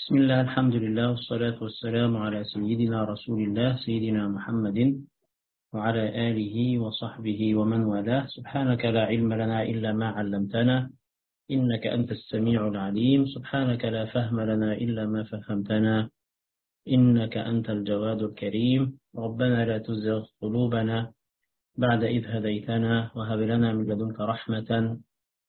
بسم الله، الحمد لله، والصلاة والسلام على سيدنا رسول الله سيدنا محمد وعلى آله وصحبه ومن والاه. سبحانك لا علم لنا إلا ما علمتنا، إنك أنت السميع العليم. سبحانك لا فهم لنا إلا ما فهمتنا، إنك أنت الجواد الكريم. ربنا لا تزغ قلوبنا بعد إذ هديتنا، وهب لنا من لدنك رحمة،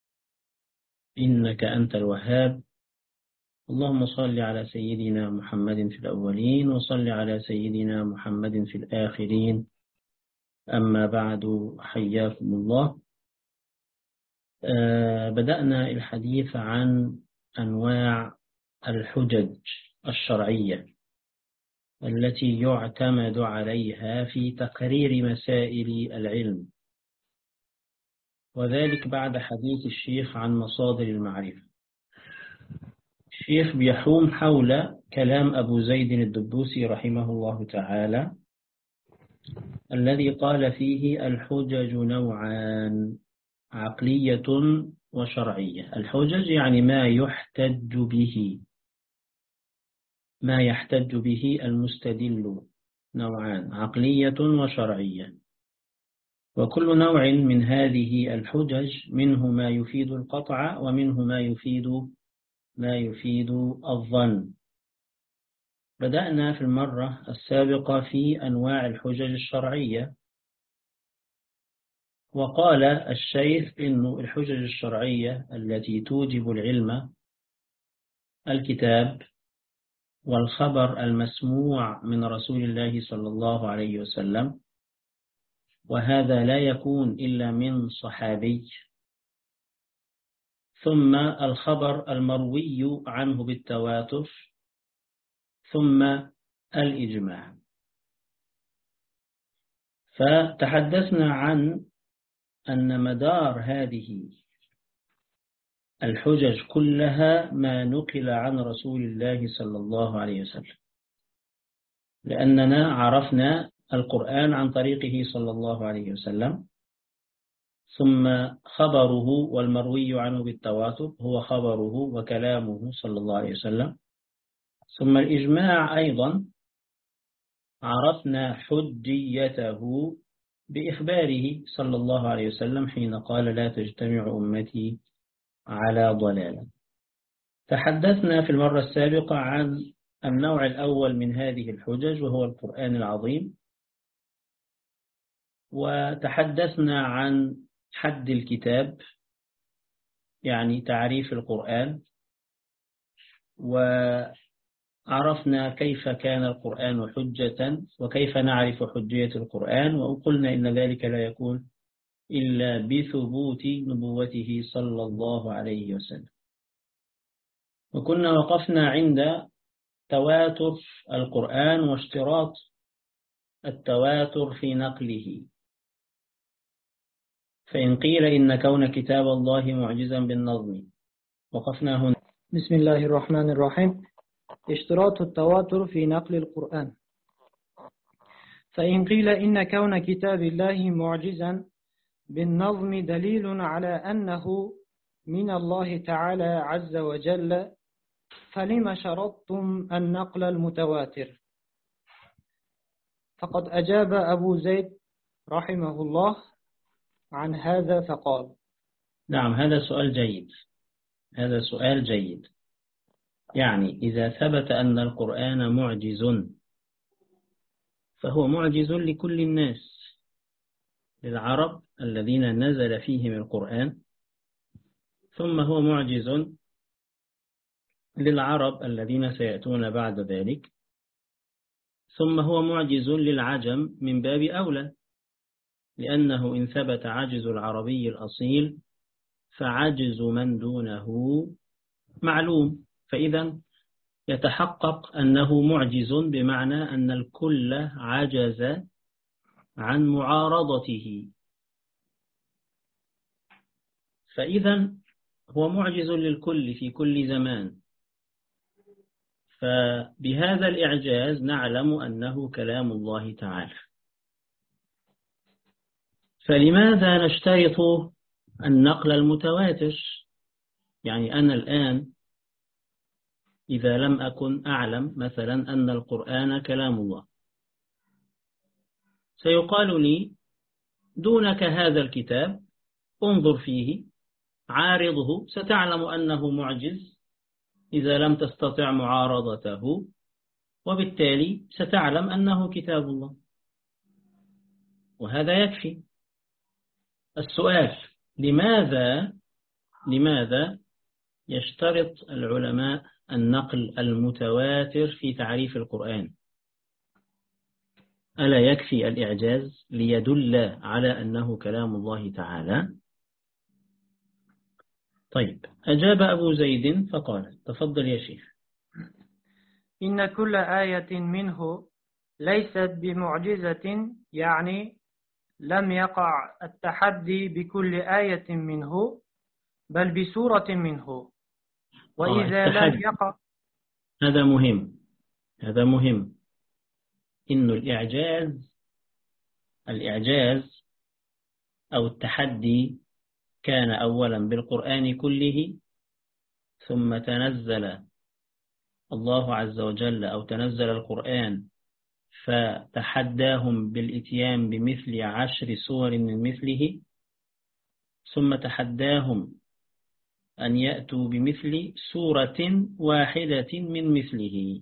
إنك أنت الوهاب. اللهم صل على سيدنا محمد في الأولين، وصل على سيدنا محمد في الآخرين. أما بعد، حياكم الله. بدأنا الحديث عن أنواع الحجج الشرعية التي يعتمد عليها في تقرير مسائل العلم، وذلك بعد حديث الشيخ عن مصادر المعرفة. الشيخ بيحوم حول كلام أبو زيد الدبوسي رحمه الله تعالى، الذي قال فيه الحجج نوعان: عقلية وشرعية. الحجج يعني ما يحتج به المستدل، نوعان: عقلية وشرعية. وكل نوع من هذه الحجج منه ما يفيد القطع، ومنه ما يفيد الظن. بدأنا في المرة السابقة في أنواع الحجج الشرعية، وقال الشيخ إن الحجج الشرعية التي توجب العلم: الكتاب، والخبر المسموع من رسول الله صلى الله عليه وسلم، وهذا لا يكون إلا من صحابي، ثم الخبر المروي عنه بالتواتر، ثم الإجماع. فتحدثنا عن أن مدار هذه الحجج كلها ما نقل عن رسول الله صلى الله عليه وسلم، لأننا عرفنا القرآن عن طريقه صلى الله عليه وسلم، ثم خبره والمروي عنه بالتواتر هو خبره وكلامه صلى الله عليه وسلم، ثم الإجماع أيضا عرفنا حجيته بإخباره صلى الله عليه وسلم حين قال: لا تجتمع أمتي على ضلالة. تحدثنا في المرة السابقة عن النوع الأول من هذه الحجج، وهو القرآن العظيم، وتحدثنا عن حد الكتاب، يعني تعريف القرآن، وعرفنا كيف كان القرآن حجة، وكيف نعرف حجية القرآن، وقلنا إن ذلك لا يكون إلا بثبوت نبوته صلى الله عليه وسلم. وكنا وقفنا عند تواتر القرآن واشتراط التواتر في نقله. فإن قيل إن كون كتاب الله معجزا بالنظم، وقفنا هنا. بسم الله الرحمن الرحيم. اشتراط التواتر في نقل القرآن. فإن قيل إن كون كتاب الله معجزا بالنظم دليل على أنه من الله تعالى عز وجل، فلم شرطتم النقل المتواتر؟ فقد أجاب أبو زيد رحمه الله عن هذا فقال: نعم، هذا سؤال جيد. يعني إذا ثبت أن القرآن معجز، فهو معجز لكل الناس، للعرب الذين نزل فيهم القرآن، ثم هو معجز للعرب الذين سيأتون بعد ذلك، ثم هو معجز للعجم من باب أولى، لأنه إن ثبت عجز العربي الأصيل فعجز من دونه معلوم، فإذا يتحقق أنه معجز، بمعنى أن الكل عجز عن معارضته، فإذا هو معجز للكل في كل زمان. فبهذا الإعجاز نعلم أنه كلام الله تعالى. فلماذا نشترط النقل المتواتر؟ يعني أنا الآن إذا لم أكن أعلم مثلا أن القرآن كلام الله، سيقال لي دونك هذا الكتاب انظر فيه عارضه ستعلم أنه معجز إذا لم تستطع معارضته، وبالتالي ستعلم أنه كتاب الله، وهذا يكفي. السؤال: لماذا يشترط العلماء النقل المتواتر في تعريف القرآن؟ ألا يكفي الإعجاز ليدل على أنه كلام الله تعالى؟ طيب، أجاب أبو زيد فقال: تفضل يا شيخ. إن كل آية منه ليست بمعجزة، يعني لم يقع التحدي بكل آية منه بل بسورة منه. وإذا لم يقع، هذا مهم. إنه الإعجاز أو التحدي كان أولا بالقرآن كله، ثم تنزل الله عز وجل أو تنزل القرآن فتحداهم بالإتيان بمثل 10 سور من مثله، ثم تحداهم أن يأتوا بمثل سورة واحدة من مثله،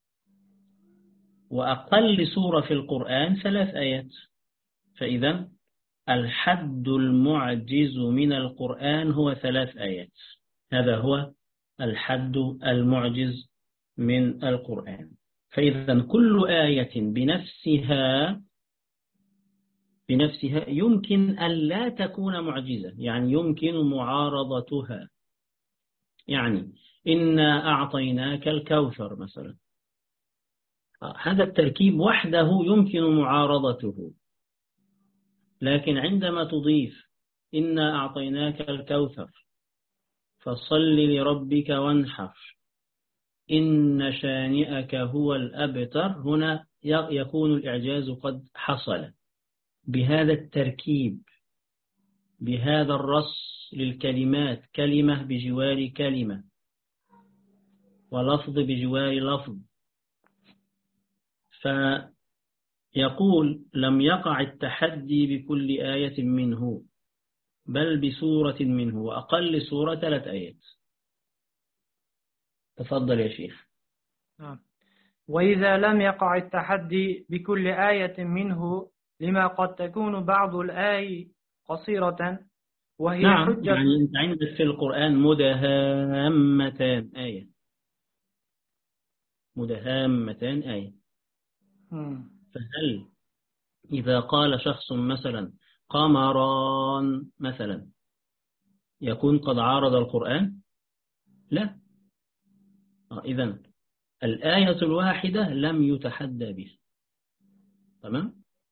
وأقل سورة في القرآن 3 آيات. فإذا الحد المعجز من القرآن هو 3 آيات، هذا هو الحد المعجز من القرآن. فإذا كل آية بنفسها يمكن أن لا تكون معجزة، يعني يمكن معارضتها. يعني إنا أعطيناك الكوثر مثلا، هذا التركيب وحده يمكن معارضته، لكن عندما تضيف إنا أعطيناك الكوثر فصل لربك وانحر إن شانئك هو الأبتر، هنا يكون الإعجاز قد حصل بهذا التركيب، بهذا الرص للكلمات، كلمة بجوار كلمة ولفظ بجوار لفظ. فيقول لم يقع التحدي بكل آية منه بل بسورة منه، وأقل سورة 3 آيات. تفضل يا شيخ. وإذا لم يقع التحدي بكل آية منه لما قد تكون بعض الآي قصيرة وهي حجة. يعني أنت عندك في القرآن مدهامتان آية، مدهامتان آية. فهل إذا قال شخص مثلا قمران مثلا يكون قد عارض القرآن؟ لا. إذن الآية الواحدة لم يتحدى بها. تمام؟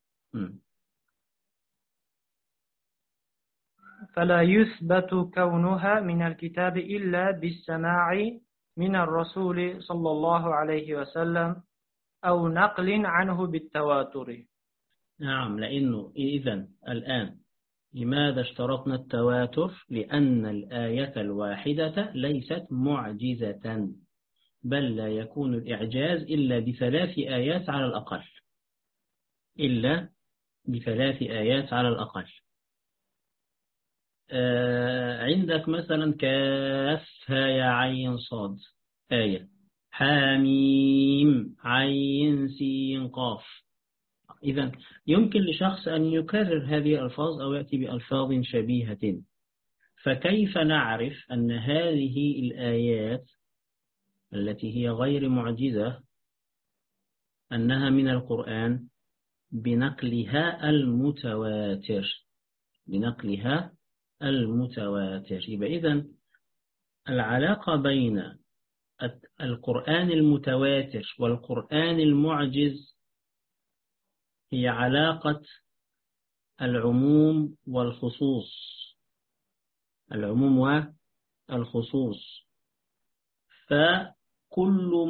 فلا يثبت كونها من الكتاب إلا بالسماع من الرسول صلى الله عليه وسلم أو نقل عنه بالتواتر. نعم، لأنه إذن الآن لماذا اشترطنا التواتر؟ لأن الآية الواحدة ليست معجزة، بل لا يكون الإعجاز إلا ب3 آيات على الأقل، إلا ب3 آيات على الأقل. عندك مثلا كافها يا عين صاد آية، حاميم عين سين قاف. إذن يمكن لشخص أن يكرر هذه الألفاظ أو يأتي بألفاظ شبيهة، فكيف نعرف أن هذه الآيات التي هي غير معجزة أنها من القرآن؟ بنقلها المتواتر. يبقى إذن العلاقة بين القرآن المتواتر والقرآن المعجز هي علاقة العموم والخصوص، فكل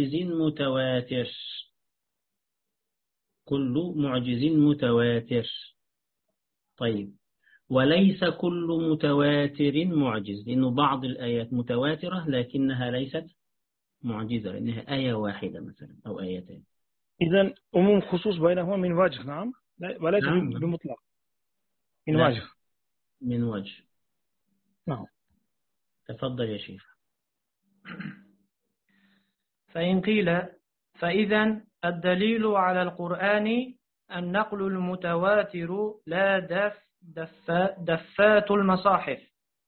معجز متواتر. طيب، وليس كل متواتر معجز، لأنه بعض الآيات متواترة لكنها ليست معجزة لأنها آية واحدة مثلا أو آيتين. إذن عموم خصوص بينهما من وجه، نعم، وليس نعم. بمطلق، من لا، وجه. من وجه. نعم. تفضل يا شيخ. فإن قيل فإذا الدليل على القرآن النقل المتواتر لا دفات المصاحف.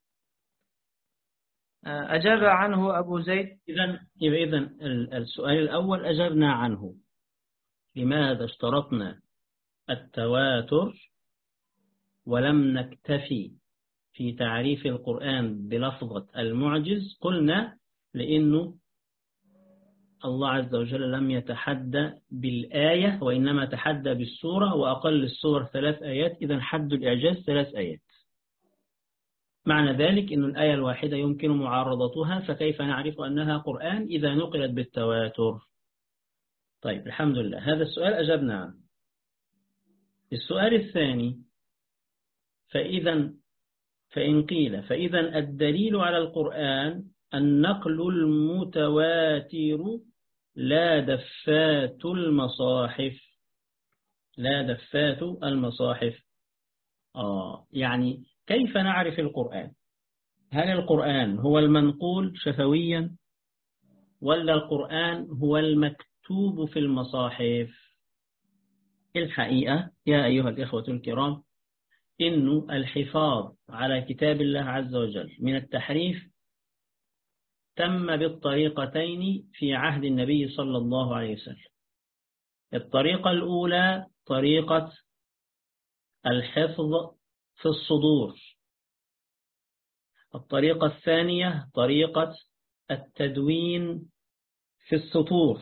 أجاب عنه أبو زيد. إذن السؤال الأول أجبنا عنه. لماذا اشترطنا التواتر ولم نكتفي في تعريف القرآن بلفظة المعجز؟ قلنا لأنه الله عز وجل لم يتحدى بالآية وإنما تحدى بالسورة، وأقل السور 3 آيات، إذن حد الإعجاز 3 آيات. معنى ذلك أن الآية الواحدة يمكن معارضتها، فكيف نعرف أنها قرآن إذا نقلت بالتواتر؟ طيب الحمد لله، هذا السؤال أجبنا عنه. السؤال الثاني، فإن قيل فإذا الدليل على القرآن النقل المتواتر لا دفات المصاحف. لا دفات المصاحف. يعني كيف نعرف القرآن؟ هل القرآن هو المنقول شفويا ولا القرآن هو المكتوب في المصاحف؟ الحقيقة يا أيها الإخوة الكرام، إن الحفاظ على كتاب الله عز وجل من التحريف تم بالطريقتين في عهد النبي صلى الله عليه وسلم. الطريقة الأولى طريقة الحفظ في الصدور. الطريقة الثانية طريقة التدوين في السطور.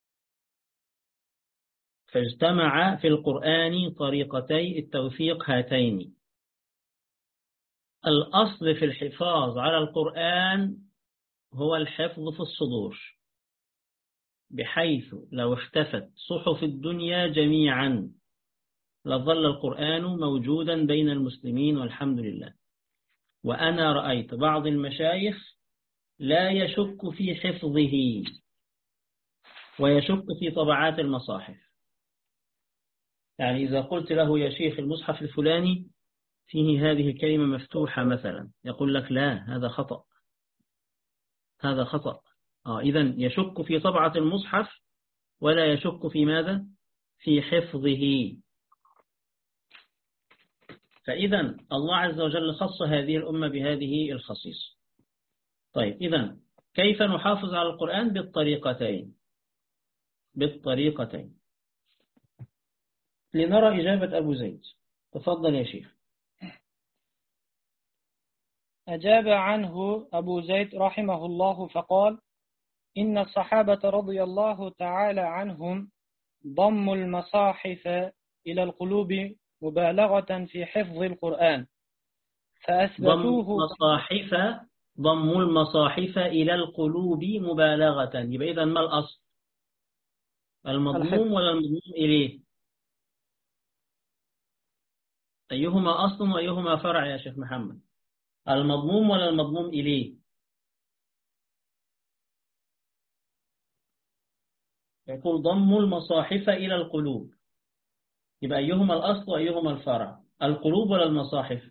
فاجتمع في القرآن طريقتي التوثيق هاتين. الأصل في الحفاظ على القرآن هو الحفظ في الصدور، بحيث لو اختفت صحف الدنيا جميعا لظل القرآن موجودا بين المسلمين والحمد لله. وأنا رأيت بعض المشايخ لا يشك في حفظه ويشك في طبعات المصاحف. يعني إذا قلت له يا شيخ المصحف الفلاني فيه هذه الكلمة مفتوحة مثلا، يقول لك لا، هذا خطأ، هذا خطأ. إذن يشك في طبعة المصحف ولا يشك في ماذا؟ في حفظه. فإذا الله عز وجل خص هذه الأمة بهذه الخصيص. طيب إذن كيف نحافظ على القرآن؟ بالطريقتين. لنرى إجابة أبو زيد. تفضل يا شيخ. أجاب عنه أبو زيد رحمه الله فقال: إن الصحابة رضي الله تعالى عنهم ضموا المصاحف إلى القلوب مبالغة في حفظ القرآن فأثبتوه. ضموا المصاحف إلى القلوب مبالغة. يبقى إذن ما الأصل؟ المضموم ولا المضموم إليه؟ أيهما أصل وأيهما فرع يا شيخ محمد؟ المضموم ولا المضموم إليه؟ يقول ضموا المصاحف إلى القلوب، يبقى أيهما الأصل وأيهما الفرع؟ القلوب ولا المصاحف؟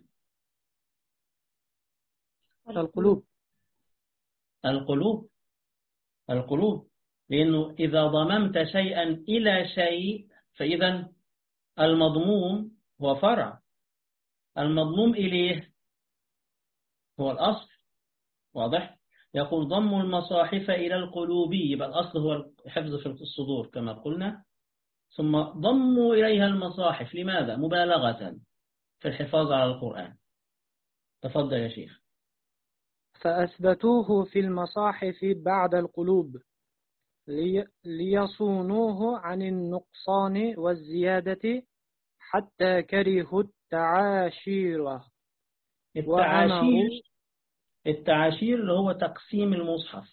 القلوب. لأنه إذا ضممت شيئا إلى شيء فإذا المضموم هو فرع، المضموم إليه هو الأصل. واضح؟ يقول ضم المصاحف إلى القلوب، يبقى الأصل هو الحفظ في الصدور كما قلنا، ثم ضموا إليها المصاحف. لماذا؟ مبالغة في الحفاظ على القرآن. تفضل يا شيخ. فأثبتوه في المصاحف بعد القلوب ليصونوه عن النقصان والزيادة حتى كرهوا التعاشير. التعاشير اللي هو تقسيم المصحف،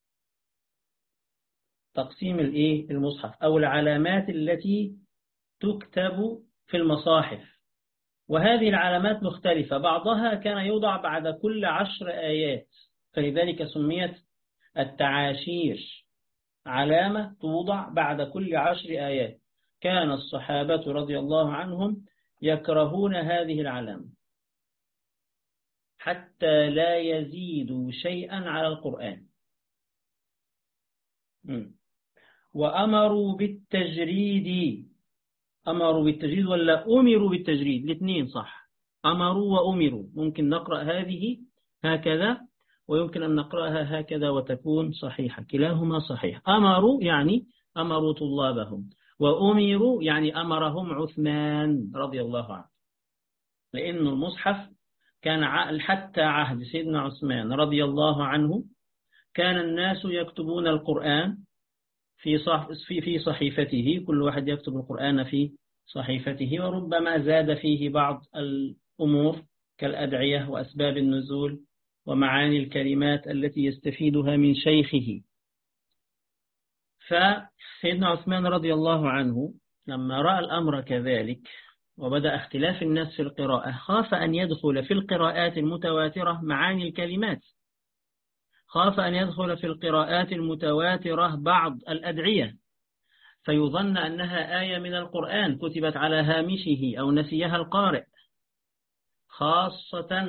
تقسيم المصحف أو العلامات التي تكتب في المصاحف. وهذه العلامات مختلفة، بعضها كان يوضع بعد كل 10 آيات، فلذلك سميت التعاشير. علامة توضع بعد كل 10 آيات. كان الصحابة رضي الله عنهم يكرهون هذه العلامة حتى لا يزيدوا شيئا على القرآن. وأمروا بالتجريد. أمروا بالتجريد ولا أمروا بالتجريد؟ الاثنين صح، أمروا وأمروا. ممكن نقرأ هذه هكذا ويمكن أن نقرأها هكذا وتكون صحيحة، كلاهما صحيح. أمروا يعني أمروا طلابهم، وأمروا يعني أمرهم عثمان رضي الله عنه، لأن المصحف كان حتى عهد سيدنا عثمان رضي الله عنه كان الناس يكتبون القرآن في صحيفته، كل واحد يكتب القرآن في صحيفته، وربما زاد فيه بعض الأمور كالأدعية وأسباب النزول ومعاني الكلمات التي يستفيدها من شيخه. فسيدنا عثمان رضي الله عنه لما رأى الأمر كذلك وبدأ اختلاف الناس في القراءة، خاف أن يدخل في القراءات المتواترة معاني الكلمات، خاف أن يدخل في القراءات المتواترة بعض الأدعية فيظن أنها آية من القرآن كتبت على هامشه أو نسيها القارئ، خاصة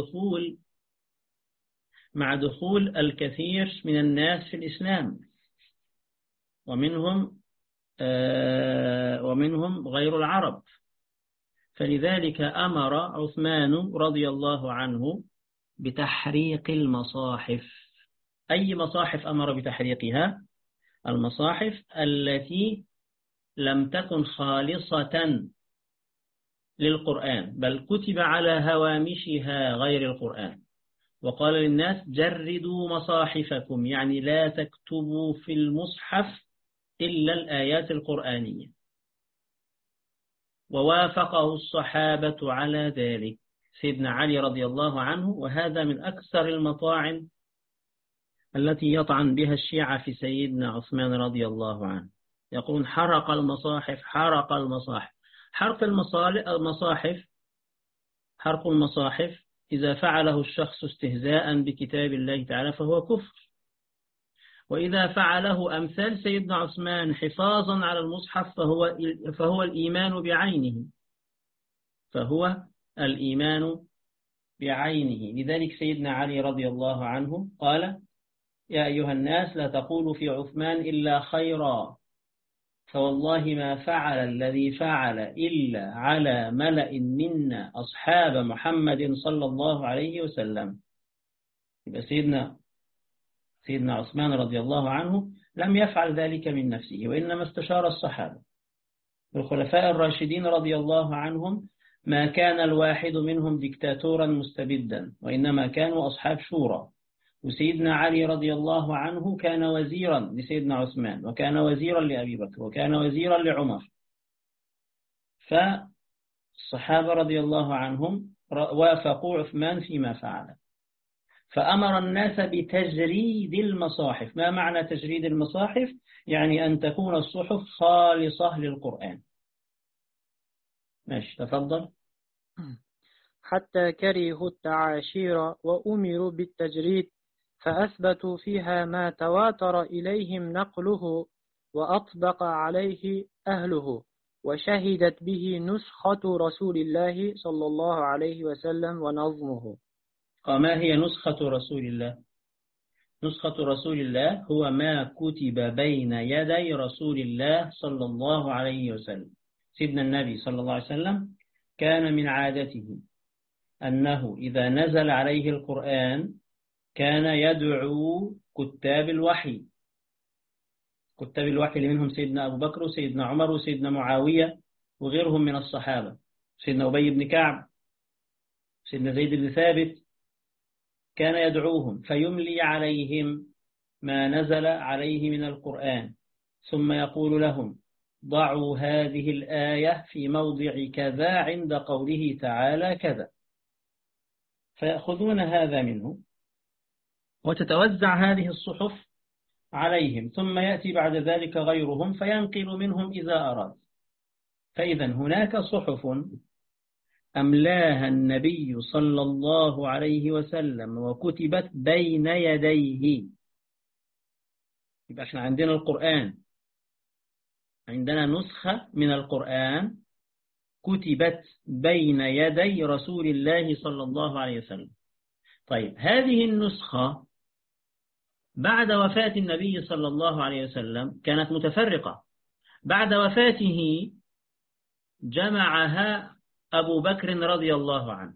مع دخول الكثير من الناس في الإسلام، ومنهم غير العرب. فلذلك أمر عثمان رضي الله عنه بتحريق المصاحف. أي مصاحف أمر بتحريقها؟ المصاحف التي لم تكن خالصة للقرآن بل كتب على هوامشها غير القرآن، وقال للناس جردوا مصاحفكم، يعني لا تكتبوا في المصحف إلا الآيات القرآنية. ووافقه الصحابة على ذلك، سيدنا علي رضي الله عنه، وهذا من أكثر المطاعن التي يطعن بها الشيعة في سيدنا عثمان رضي الله عنه. يقولون حرق المصاحف، حرق المصاحف. حرق المصاحف إذا فعله الشخص استهزاء بكتاب الله تعالى فهو كفر، وإذا فعله أمثال سيدنا عثمان حفاظا على المصحف فهو الإيمان بعينه، لذلك سيدنا علي رضي الله عنه قال يا أيها الناس لا تقولوا في عثمان إلا خيرا، فوالله ما فعل الذي فعل إلا على ملأ منا أصحاب محمد صلى الله عليه وسلم. يبقى سيدنا عثمان رضي الله عنه لم يفعل ذلك من نفسه، وإنما استشار الصحابة. الخلفاء الراشدين رضي الله عنهم ما كان الواحد منهم ديكتاتورا مستبدا، وإنما كانوا أصحاب شورى. وسيدنا علي رضي الله عنه كان وزيرا لسيدنا عثمان، وكان وزيرا لأبي بكر، وكان وزيرا لعمر. فالصحابة رضي الله عنهم وافقوا عثمان فيما فعل، فأمر الناس بتجريد المصاحف. ما معنى تجريد المصاحف؟ يعني أن تكون الصحف خالصة للقرآن. ماشي، تفضل. حتى كرهوا التعاشير وأمروا بالتجريد، فأثبتوا فيها ما تواتر إليهم نقله وأطبق عليه أهله، وشهدت به نسخة رسول الله صلى الله عليه وسلم ونظمه. ما هي نسخة رسول الله؟ نسخة رسول الله هو ما كتب بين يدي رسول الله صلى الله عليه وسلم. سيدنا النبي صلى الله عليه وسلم كان من عادته أنه إذا نزل عليه القرآن كان يدعو كتاب الوحي اللي منهم سيدنا أبو بكر وسيدنا عمر وسيدنا معاوية وغيرهم من الصحابة، سيدنا أبي بن كعب، سيدنا زيد بن ثابت، كان يدعوهم فيملي عليهم ما نزل عليه من القرآن، ثم يقول لهم ضعوا هذه الآية في موضع كذا عند قوله تعالى كذا، فيأخذون هذا منه وتتوزع هذه الصحف عليهم، ثم يأتي بعد ذلك غيرهم فينقل منهم إذا أراد. فإذا هناك صحف أملاها النبي صلى الله عليه وسلم وكتبت بين يديه، يبقى احنا عندنا القرآن، عندنا نسخة من القرآن كتبت بين يدي رسول الله صلى الله عليه وسلم. طيب هذه النسخة بعد وفاة النبي صلى الله عليه وسلم كانت متفرقة. بعد وفاته جمعها أبو بكر رضي الله عنه،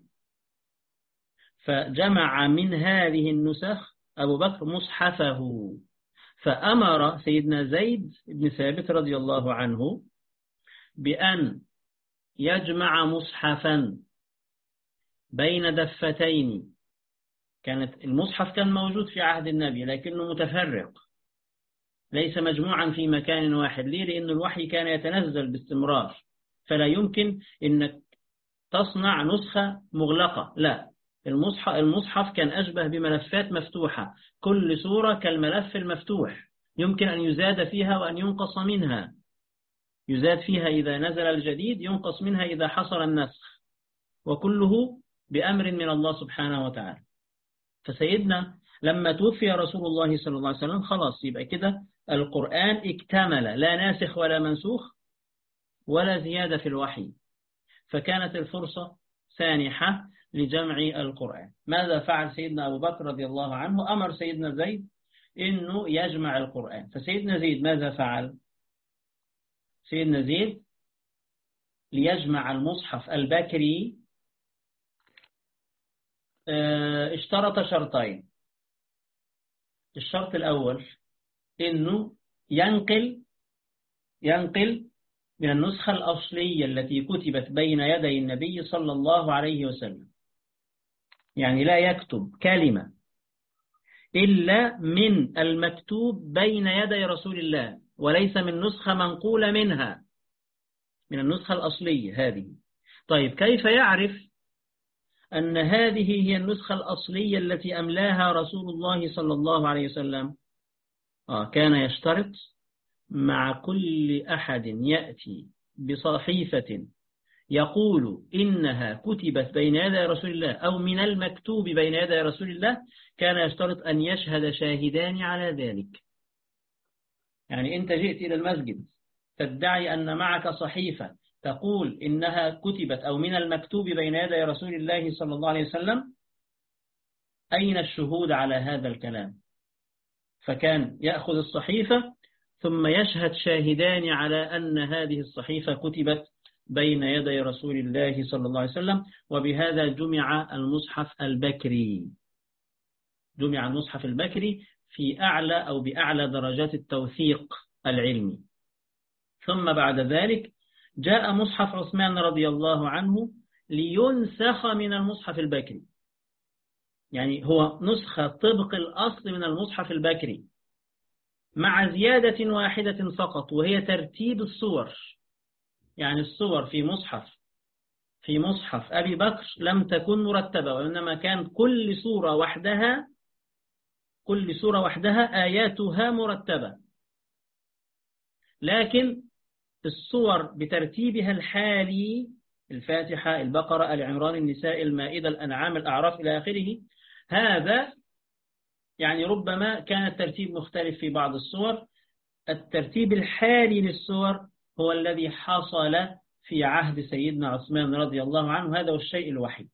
فجمع من هذه النسخ أبو بكر مصحفه، فأمر سيدنا زيد بن ثابت رضي الله عنه بأن يجمع مصحفا بين دفتين. كانت المصحف كان موجود في عهد النبي لكنه متفرق، ليس مجموعا في مكان واحد. ليه؟ لأن الوحي كان يتنزل باستمرار، فلا يمكن أنك تصنع نسخة مغلقة. لا، المصحف كان أشبه بملفات مفتوحة، كل سورة كالملف المفتوح، يمكن أن يزاد فيها وأن ينقص منها، يزاد فيها إذا نزل الجديد، ينقص منها إذا حصل النسخ، وكله بأمر من الله سبحانه وتعالى. فسيدنا لما توفي رسول الله صلى الله عليه وسلم خلاص، يبقى كده القرآن اكتمل، لا ناسخ ولا منسوخ ولا زيادة في الوحي، فكانت الفرصة سانحة لجمع القرآن. ماذا فعل سيدنا أبو بكر رضي الله عنه؟ أمر سيدنا زيد إنه يجمع القرآن. فسيدنا زيد ماذا فعل؟ سيدنا زيد ليجمع المصحف البكري اشترط شرطين. الشرط الأول إنه ينقل من النسخة الأصلية التي كتبت بين يدي النبي صلى الله عليه وسلم، يعني لا يكتب كلمة إلا من المكتوب بين يدي رسول الله، وليس من نسخة منقولة منها، من النسخة الأصلية هذه. طيب كيف يعرف أن هذه هي النسخة الأصلية التي أملاها رسول الله صلى الله عليه وسلم؟ كان يشترط مع كل أحد يأتي بصحيفة يقول إنها كتبت بين يدي رسول الله أو من المكتوب بين يدي رسول الله، كان يشترط أن يشهد شاهدان على ذلك. يعني أنت جئت إلى المسجد تدعي أن معك صحيفة تقول إنها كتبت أو من المكتوب بين يدي رسول الله صلى الله عليه وسلم، أين الشهود على هذا الكلام؟ فكان يأخذ الصحيفة ثم يشهد شاهدان على أن هذه الصحيفة كتبت بين يدي رسول الله صلى الله عليه وسلم. وبهذا جمع المصحف البكري، جمع المصحف البكري في أعلى أو بأعلى درجات التوثيق العلمي. ثم بعد ذلك جاء مصحف عثمان رضي الله عنه لينسخ من المصحف البكري، يعني هو نسخة طبق الأصل من المصحف البكري مع زيادة واحدة فقط، وهي ترتيب الصور. يعني الصور في مصحف أبي بكر لم تكن مرتبة، وإنما كان كل صورة وحدها آياتها مرتبة، لكن الصور بترتيبها الحالي: الفاتحة، البقرة، آل عمران، النساء، المائدة، الأنعام، الأعراف إلى آخره. هذا يعني ربما كان الترتيب مختلف في بعض الصور، الترتيب الحالي للصور هو الذي حصل في عهد سيدنا عثمان رضي الله عنه، هذا هو الشيء الوحيد.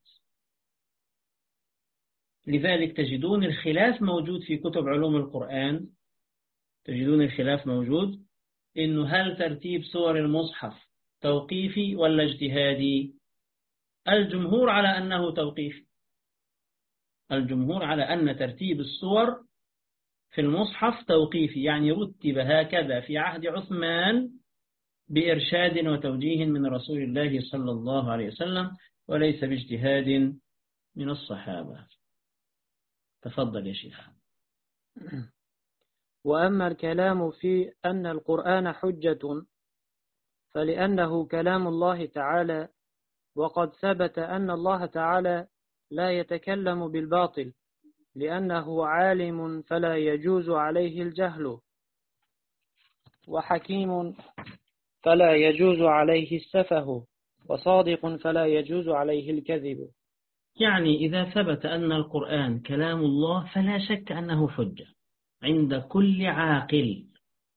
لذلك تجدون الخلاف موجود في كتب علوم القرآن، تجدون الخلاف موجود إنه هل ترتيب سور المصحف توقيفي ولا اجتهادي؟ الجمهور على أنه توقيفي، الجمهور على أن ترتيب السور في المصحف توقيفي، يعني رتب هكذا في عهد عثمان بإرشاد وتوجيه من رسول الله صلى الله عليه وسلم، وليس باجتهاد من الصحابة. تفضل يا شيخ. وأما الكلام في أن القرآن حجة فلأنه كلام الله تعالى، وقد ثبت أن الله تعالى لا يتكلم بالباطل، لأنه عالم فلا يجوز عليه الجهل، وحكيم فلا يجوز عليه السفه، وصادق فلا يجوز عليه الكذب. يعني إذا ثبت أن القرآن كلام الله فلا شك أنه حجة، عند كل عاقل،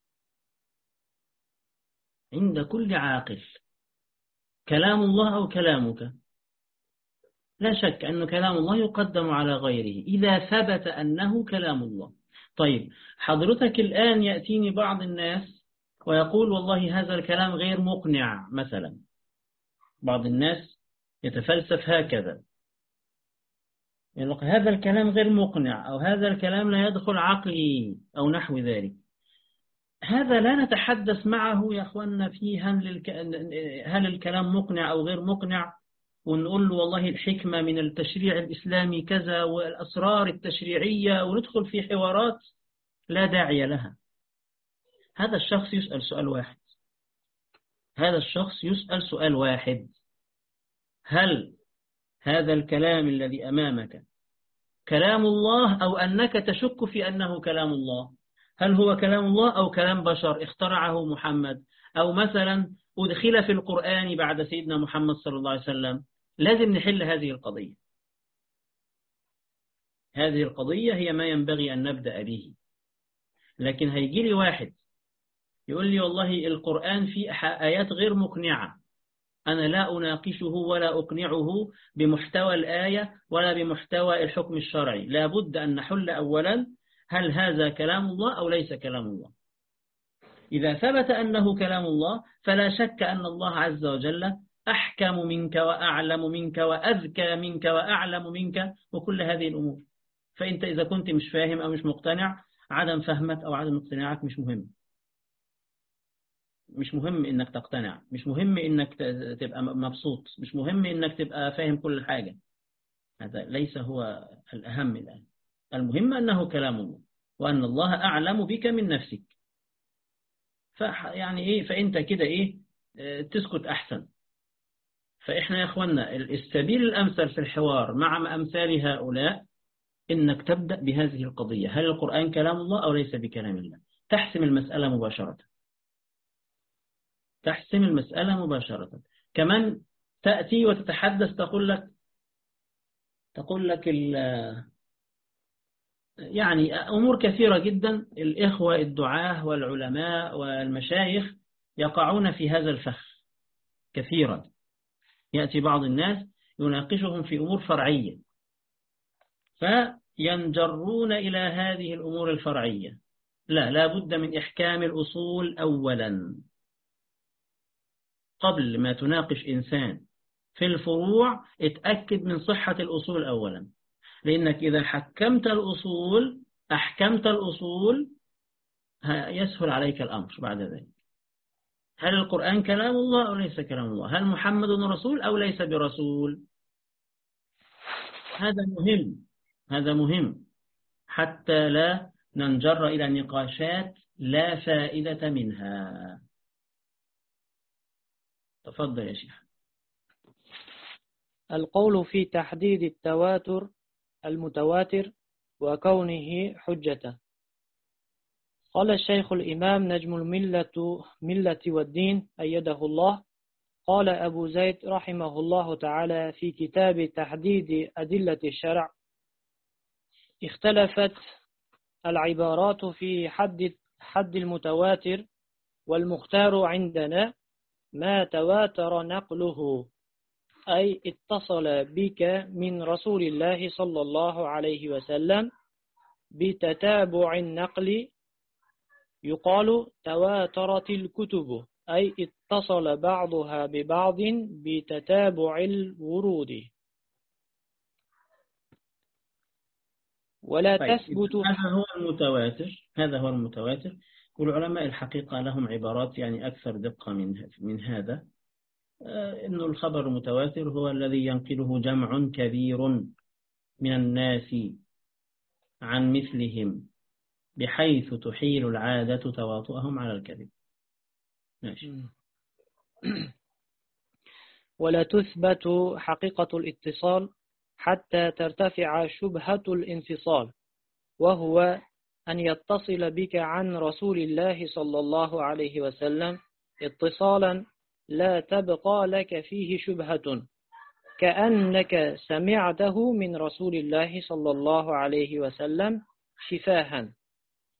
عند كل عاقل، كلام الله أو كلامك، لا شك أن كلام الله يقدم على غيره إذا ثبت أنه كلام الله. طيب حضرتك الآن يأتيني بعض الناس ويقول والله هذا الكلام غير مقنع مثلا، بعض الناس يتفلسف هكذا، يعني هذا الكلام غير مقنع أو هذا الكلام لا يدخل عقلي أو نحو ذلك. هذا لا نتحدث معه يا أخوانا فيه هل الكلام مقنع أو غير مقنع، ونقول له والله الحكمة من التشريع الإسلامي كذا والأسرار التشريعية، وندخل في حوارات لا داعي لها. هذا الشخص يسأل سؤال واحد، هذا الشخص يسأل سؤال واحد: هل هذا الكلام الذي أمامك كلام الله أو أنك تشك في أنه كلام الله؟ هل هو كلام الله أو كلام بشر اخترعه محمد، أو مثلا أدخل في القرآن بعد سيدنا محمد صلى الله عليه وسلم؟ لازم نحل هذه القضية. هذه القضية هي ما ينبغي أن نبدأ به. لكن هيجي لي واحد يقول لي والله القرآن فيه آيات غير مقنعة، أنا لا أناقشه ولا أقنعه بمحتوى الآية ولا بمحتوى الحكم الشرعي، لابد أن نحل أولا هل هذا كلام الله أو ليس كلام الله. إذا ثبت أنه كلام الله فلا شك أن الله عز وجل أحكم منك وأعلم منك وأذكى منك وأعلم منك وكل هذه الأمور. فأنت إذا كنت مش فاهم أو مش مقتنع، عدم فهمك أو عدم اقتناعك مش مهم. مش مهم إنك تقتنع، مش مهم إنك تبقى مبسوط، مش مهم إنك تبقى فاهم كل حاجة. هذا ليس هو الأهم الآن. المهم أنه كلام الله وأن الله أعلم بك من نفسك. يعني إيه، فأنت كده إيه، تسكت أحسن. فإحنا يا أخوانا السبيل الأمثل في الحوار مع أمثال هؤلاء إنك تبدأ بهذه القضية: هل القرآن كلام الله أو ليس بكلام الله؟ تحسم المسألة مباشرة، تحسم المسألة مباشرة. كمان تأتي وتتحدث تقول لك يعني أمور كثيرة جدا. الإخوة الدعاة والعلماء والمشايخ يقعون في هذا الفخ كثيرا. يأتي بعض الناس يناقشهم في أمور فرعية فينجرون إلى هذه الأمور الفرعية. لا بد من إحكام الأصول أولا قبل ما تناقش إنسان في الفروع. اتأكد من صحة الأصول أولا، لأنك إذا حكمت الأصول أحكمت الأصول يسهل عليك الأمر بعد ذلك. هل القرآن كلام الله أو ليس كلام الله؟ هل محمد رسول أو ليس برسول؟ هذا مهم، هذا مهم حتى لا ننجر إلى نقاشات لا فائدة منها. تفضل يا شيخ. القول في تحديد التواتر المتواتر وكونه حجة. قال الشيخ الإمام نجم الملة والدين أيده الله، قال أبو زيد رحمه الله تعالى في كتاب تحديد أدلة الشرع: اختلفت العبارات في حد المتواتر، والمختار عندنا ما تواتر نقله، أي اتصل بك من رسول الله صلى الله عليه وسلم بتتابع النقل. يقال تواترت الكتب، أي اتصل بعضها ببعض بتتابع الورود. ولا تثبت. هذا هو المتواتر، هذا هو المتواتر. والعلماء الحقيقة لهم عبارات يعني أكثر دقة من هذا. إنه الخبر المتواتر هو الذي ينقله جمع كبير من الناس عن مثلهم بحيث تحيل العادة تواطؤهم على الكذب. ماشي. ولا تثبت حقيقة الاتصال حتى ترتفع شبهة الانفصال، وهو أن يتصل بك عن رسول الله صلى الله عليه وسلم اتصالا لا تبقى لك فيه شبهة، كأنك سمعته من رسول الله صلى الله عليه وسلم شفاها.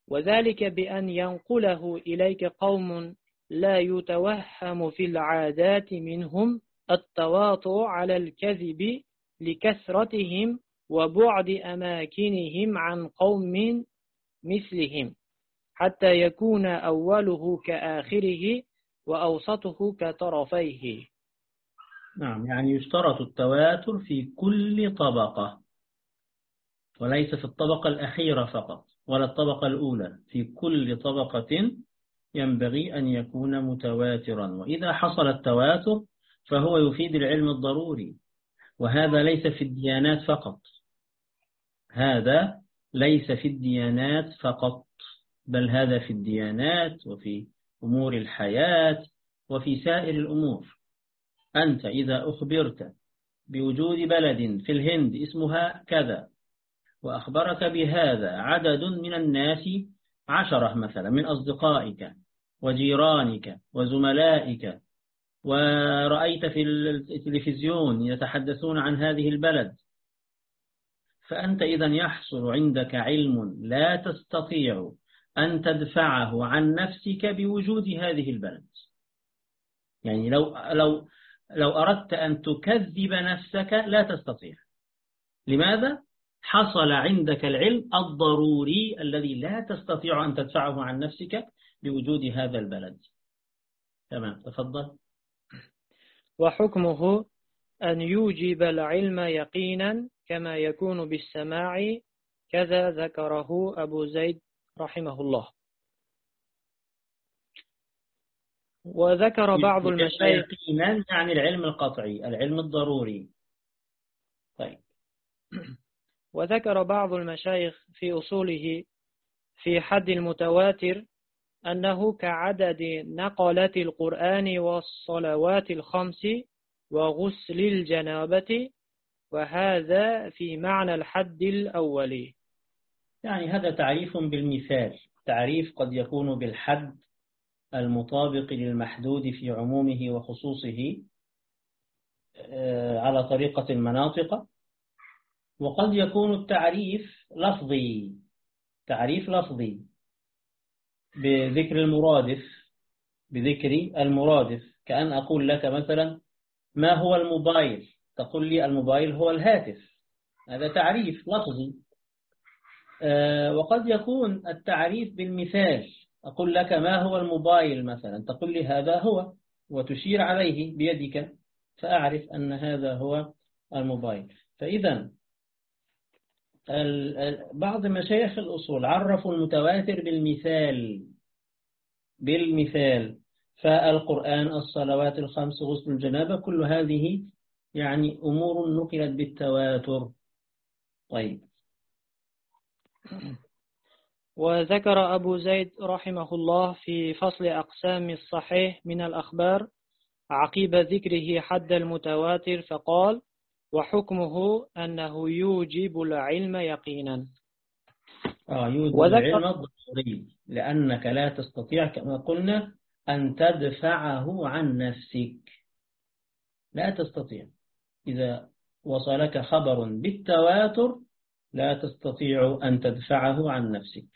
وذلك بأن ينقله إليك قوم لا يتوهم في العادات منهم التواطؤ على الكذب لكثرتهم وبعد أماكنهم عن قوم مثلهم، حتى يكون أوله كآخره وأوسطه كطرفيه. نعم، يعني يشترط التواتر في كل طبقة، وليس في الطبقة الأخيرة فقط ولا الطبقة الأولى، في كل طبقة ينبغي أن يكون متواترا. وإذا حصل التواتر فهو يفيد العلم الضروري، وهذا ليس في الديانات فقط، هذا ليس في الديانات فقط، بل هذا في الديانات وفي أمور الحياة وفي سائر الأمور. أنت إذا أخبرت بوجود بلد في الهند اسمها كذا، وأخبرك بهذا عدد من الناس 10 مثلا من أصدقائك وجيرانك وزملائك، ورأيت في التلفزيون يتحدثون عن هذه البلد، فأنت إذا يحصل عندك علم لا تستطيع أن تدفعه عن نفسك بوجود هذه البلد. يعني لو أردت أن تكذب نفسك لا تستطيع. لماذا؟ حصل عندك العلم الضروري الذي لا تستطيع أن تدفعه عن نفسك بوجود هذا البلد. تمام، تفضل. وحكمه أن يوجب العلم يقينا كما يكون بالسماع، كذا ذكره أبو زيد رحمه الله. وذكر بعض المشايخ يقينا يعني العلم القطعي، العلم الضروري. طيب. وذكر بعض المشايخ في أصوله في حد المتواتر أنه كعدد نقلة القرآن والصلوات الخمس وغسل الجنابة، وهذا في معنى الحد الأولي. يعني هذا تعريف بالمثال، تعريف قد يكون بالحد المطابق للمحدود في عمومه وخصوصه على طريقة المناطق، وقد يكون التعريف لفظي، تعريف لفظي بذكر المرادف، كأن أقول لك مثلا ما هو الموبايل، تقول لي الموبايل هو الهاتف، هذا تعريف لفظي. وقد يكون التعريف بالمثال، أقول لك ما هو الموبايل مثلا، تقول لي هذا هو، وتشير عليه بيدك فأعرف أن هذا هو الموبايل. فإذا بعض مشايخ الأصول عرفوا المتواتر بالمثال، فالقرآن، الصلوات الخمس، غسل الجنابة، كل هذه يعني أمور نقلت بالتواتر. طيب. وذكر أبو زيد رحمه الله في فصل أقسام الصحيح من الأخبار عقيب ذكره حد المتواتر فقال: وحكمه أنه يوجب العلم يقينا. يوجب العلم الضروري، لأنك لا تستطيع كما قلنا أن تدفعه عن نفسك، لا تستطيع. إذا وصلك خبر بالتواتر لا تستطيع أن تدفعه عن نفسك.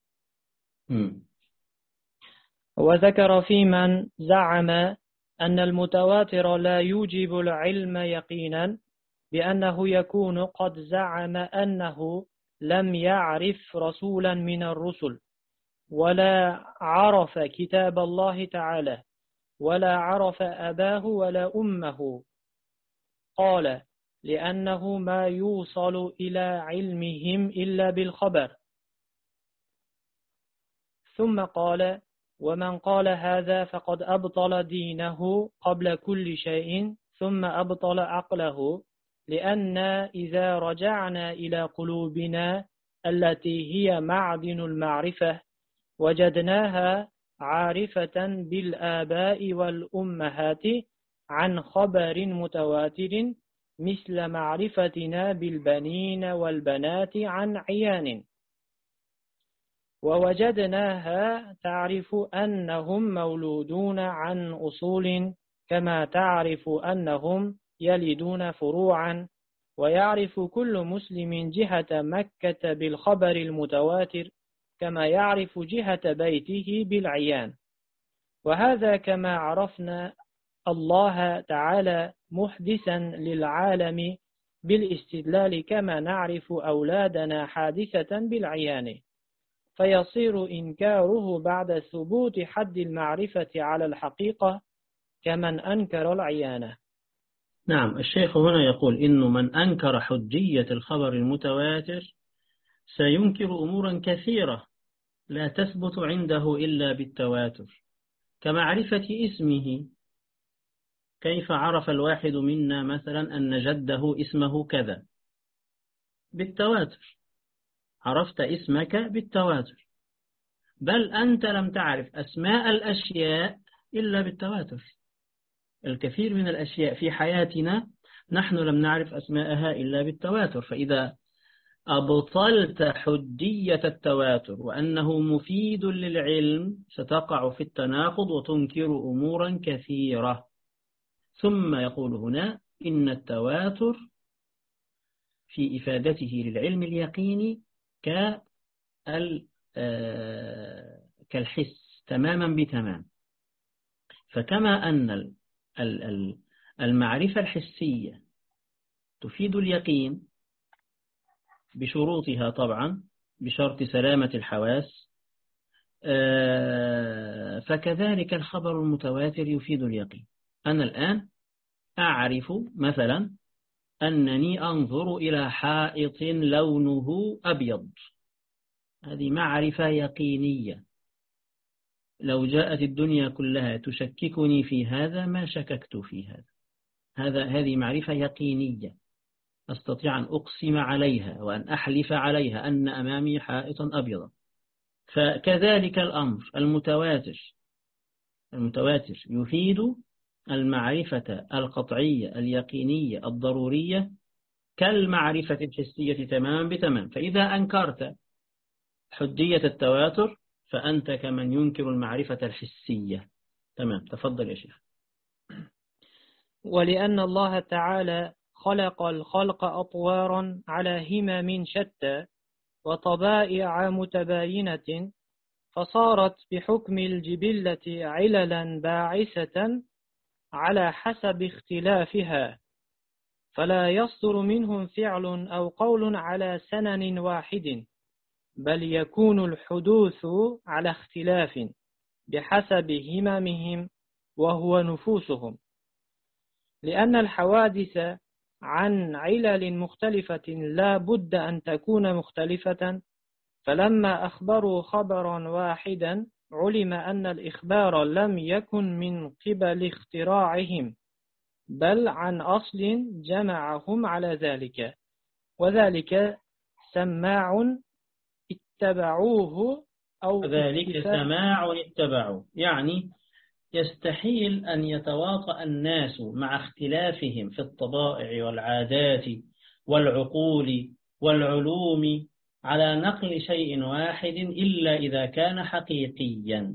وذكر في من زعم أن المتواتر لا يوجب العلم يقينا بأنه يكون قد زعم أنه لم يعرف رسولا من الرسل، ولا عرف كتاب الله تعالى، ولا عرف أباه ولا أمه. قال: لأنه ما يوصل إلى علمهم إلا بالخبر. ثم قال: ومن قال هذا فقد أبطل دينه قبل كل شيء، ثم أبطل عقله، لأن إذا رجعنا إلى قلوبنا التي هي معدن المعرفة وجدناها عارفة بالآباء والأمهات عن خبر متواتر مثل معرفتنا بالبنين والبنات عن عيان، ووجدناها تعرف أنهم مولودون عن أصول كما تعرف أنهم يلدون فروعا، ويعرف كل مسلم جهة مكة بالخبر المتواتر كما يعرف جهة بيته بالعيان. وهذا كما عرفنا الله تعالى محدثا للعالم بالاستدلال كما نعرف أولادنا حادثة بالعيان، فيصير إنكاره بعد ثبوت حد المعرفة على الحقيقة كمن أنكر العيان. نعم، الشيخ هنا يقول إن من أنكر حجية الخبر المتواتر سينكر أمورا كثيرة لا تثبت عنده إلا بالتواتر، كمعرفة اسمه. كيف عرف الواحد منا مثلا أن جده اسمه كذا؟ بالتواتر، عرفت اسمك بالتواتر. بل أنت لم تعرف أسماء الأشياء إلا بالتواتر. الكثير من الأشياء في حياتنا نحن لم نعرف أسماءها إلا بالتواتر. فإذا أبطلت حجية التواتر وأنه مفيد للعلم ستقع في التناقض وتنكر أمورا كثيرة. ثم يقول هنا إن التواتر في إفادته للعلم اليقيني كالحس تماما بتمام. فكما أن المعرفة الحسية تفيد اليقين بشروطها طبعا، بشرط سلامة الحواس، فكذلك الخبر المتواتر يفيد اليقين. أنا الآن أعرف مثلا أنني أنظر إلى حائط لونه أبيض، هذه معرفة يقينية. لو جاءت الدنيا كلها تشككني في هذا ما شككت في هذا. هذه معرفة يقينية أستطيع أن أقسم عليها وأن أحلف عليها أن أمامي حائطا أبيضا. فكذلك الأمر المتواتر يفيد المعرفة القطعية اليقينية الضرورية كالمعرفة الحسية تماما بتمام. فإذا أنكرت حجية التواتر فأنت كمن ينكر المعرفة الحسية. تمام، تفضل يا شيخ. ولأن الله تعالى خلق الخلق أطوارا على همم شتى وطبائع متباينة، فصارت بحكم الجبلة عللا باعثة على حسب اختلافها، فلا يصدر منهم فعل أو قول على سنن واحد، بل يكون الحدوث على اختلاف بحسب هممهم وهو نفوسهم. لأن الحوادث عن علل مختلفة لا بد أن تكون مختلفة، فلما أخبروا خبرا واحدا علم أن الإخبار لم يكن من قبل اختراعهم، بل عن أصل جمعهم على ذلك، وذلك سماع اتبعوه أو ذلك سماع اتبعوه، يعني يستحيل أن يتواطأ الناس مع اختلافهم في الطبائع والعادات والعقول والعلوم على نقل شيء واحد إلا إذا كان حقيقيا.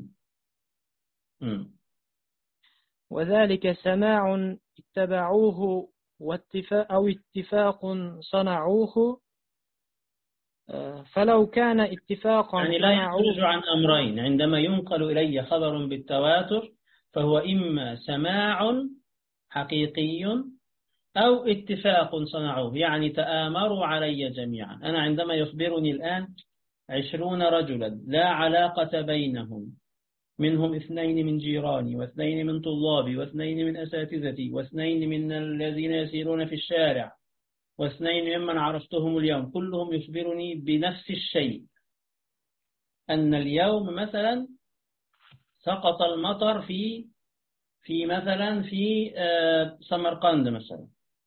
وذلك سماع اتبعوه أو اتفاق صنعوه. فلو كان اتفاقا يعني لا يخرج عن أمرين عندما ينقل إلي خبر بالتواتر، فهو إما سماع حقيقي أو اتفاق صنعوه، يعني تآمروا علي جميعا. أنا عندما يخبرني الآن 20 رجلا لا علاقة بينهم، منهم 2 من جيراني و2 من طلابي و2 من أساتذتي و2 من الذين يسيرون في الشارع و2 ممن عرفتهم اليوم، كلهم يخبرني بنفس الشيء، أن اليوم مثلا سقط المطر في مثلا في سمرقند مثلا،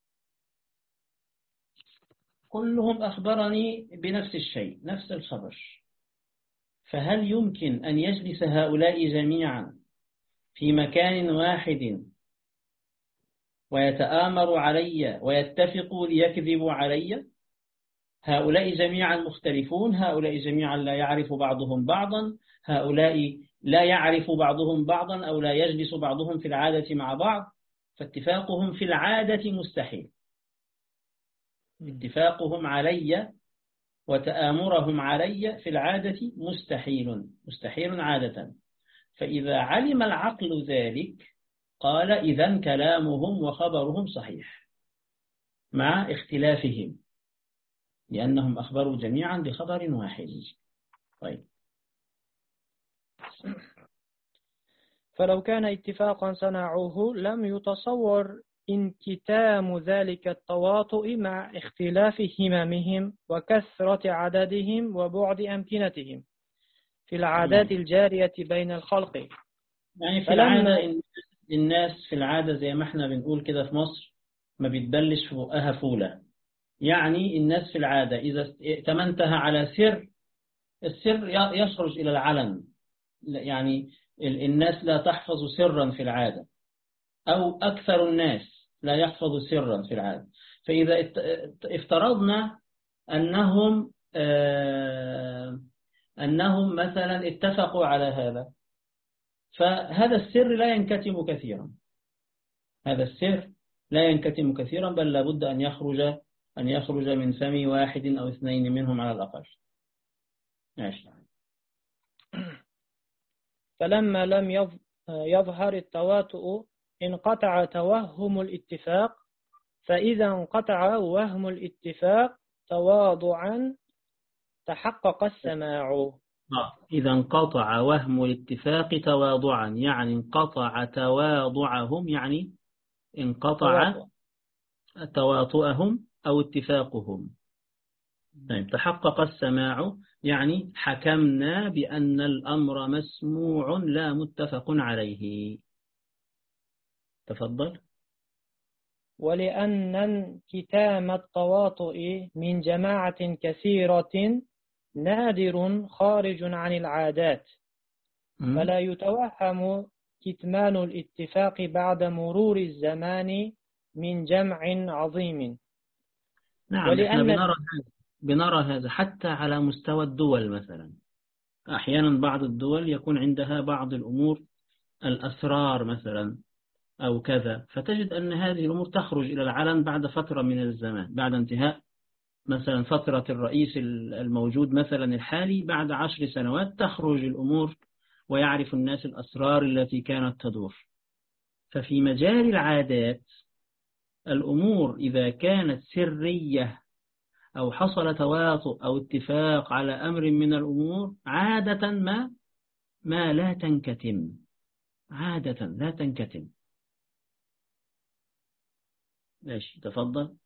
كلهم أخبرني بنفس الشيء، نفس الخبر. فهل يمكن أن يجلس هؤلاء جميعا في مكان واحد ويتآمروا علي ويتفقوا ليكذبوا علي؟ هؤلاء جميعا مختلفون، هؤلاء جميعا لا يعرف بعضهم بعضا، هؤلاء لا يعرف بعضهم بعضا أو لا يجلس بعضهم في العادة مع بعض، فاتفاقهم في العادة مستحيل. اتفاقهم علي وتآمرهم علي في العادة مستحيل عادة. فإذا علم العقل ذلك قال إذن كلامهم وخبرهم صحيح مع اختلافهم، لأنهم أخبروا جميعا بخبر واحد. طيب. فلو كان اتفاقا صنعوه لم يتصور انكتام ذلك التواطؤ مع اختلاف هممهم وكثرة عددهم وبعد أمكنتهم في العادات الجارية بين الخلق. يعني في العادة الناس في العادة زي ما احنا بنقول كده في مصر ما بيتبلش فوقها فولة. يعني الناس في العادة إذا ائتمنتها على سر، السر يخرج إلى العلن. يعني الناس لا تحفظ سرا في العادة، أو أكثر الناس لا يحفظ سرا في العادة. فإذا افترضنا أنهم مثلا اتفقوا على هذا، فهذا السر لا ينكتم كثيرا. هذا السر لا ينكتم كثيرا، بل لابد أن يخرج من فم واحد أو اثنين منهم على الأقل. ماشي. فلما لم يظهر التواطؤ انقطع توهم الاتفاق، فإذا انقطع وهم الاتفاق تواضعا تحقق السماع. إذا انقطع وهم الاتفاق تواضعا، يعني انقطع تواضعهم، يعني انقطع تواطؤهم أو اتفاقهم. طيب. تحقق السماع يعني حكمنا بأن الأمر مسموع لا متفق عليه. تفضل. ولأن انكتام التواطؤ من جماعة كثيرة نادر خارج عن العادات، فلا يتوهم كتمان الاتفاق بعد مرور الزمان من جمع عظيم. نعم، احنا بنرى هذا حتى على مستوى الدول. مثلا أحيانا بعض الدول يكون عندها بعض الأمور، الأسرار مثلا أو كذا، فتجد أن هذه الأمور تخرج إلى العلن بعد فترة من الزمان، بعد انتهاء مثلا فترة الرئيس الموجود مثلا الحالي، بعد 10 سنوات تخرج الأمور ويعرف الناس الأسرار التي كانت تدور. ففي مجال العادات الأمور إذا كانت سرية أو حصل تواطؤ أو اتفاق على أمر من الأمور، عادة ما لا تنكتم، عادة لا تنكتم. ماشي. تفضل.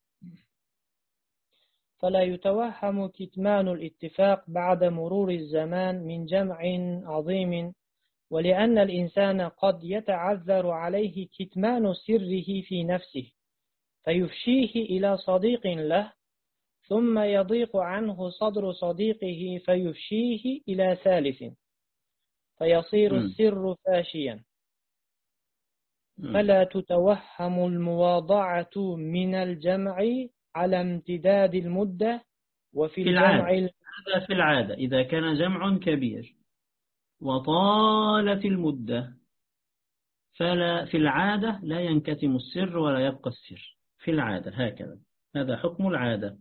فلا يتوهم كتمان الاتفاق بعد مرور الزمان من جمع عظيم، ولأن الإنسان قد يتعذر عليه كتمان سره في نفسه فيفشيه إلى صديق له، ثم يضيق عنه صدر صديقه فيفشيه إلى ثالث، فيصير السر فاشيا. فلا تتوهم المواضعة من الجمع على امتداد المدة. وفي الجمع هذا في العادة إذا كان جمع كبير وطالت المدة، فلا في العادة لا ينكتم السر ولا يبقى السر في العادة هكذا. هذا حكم العادة.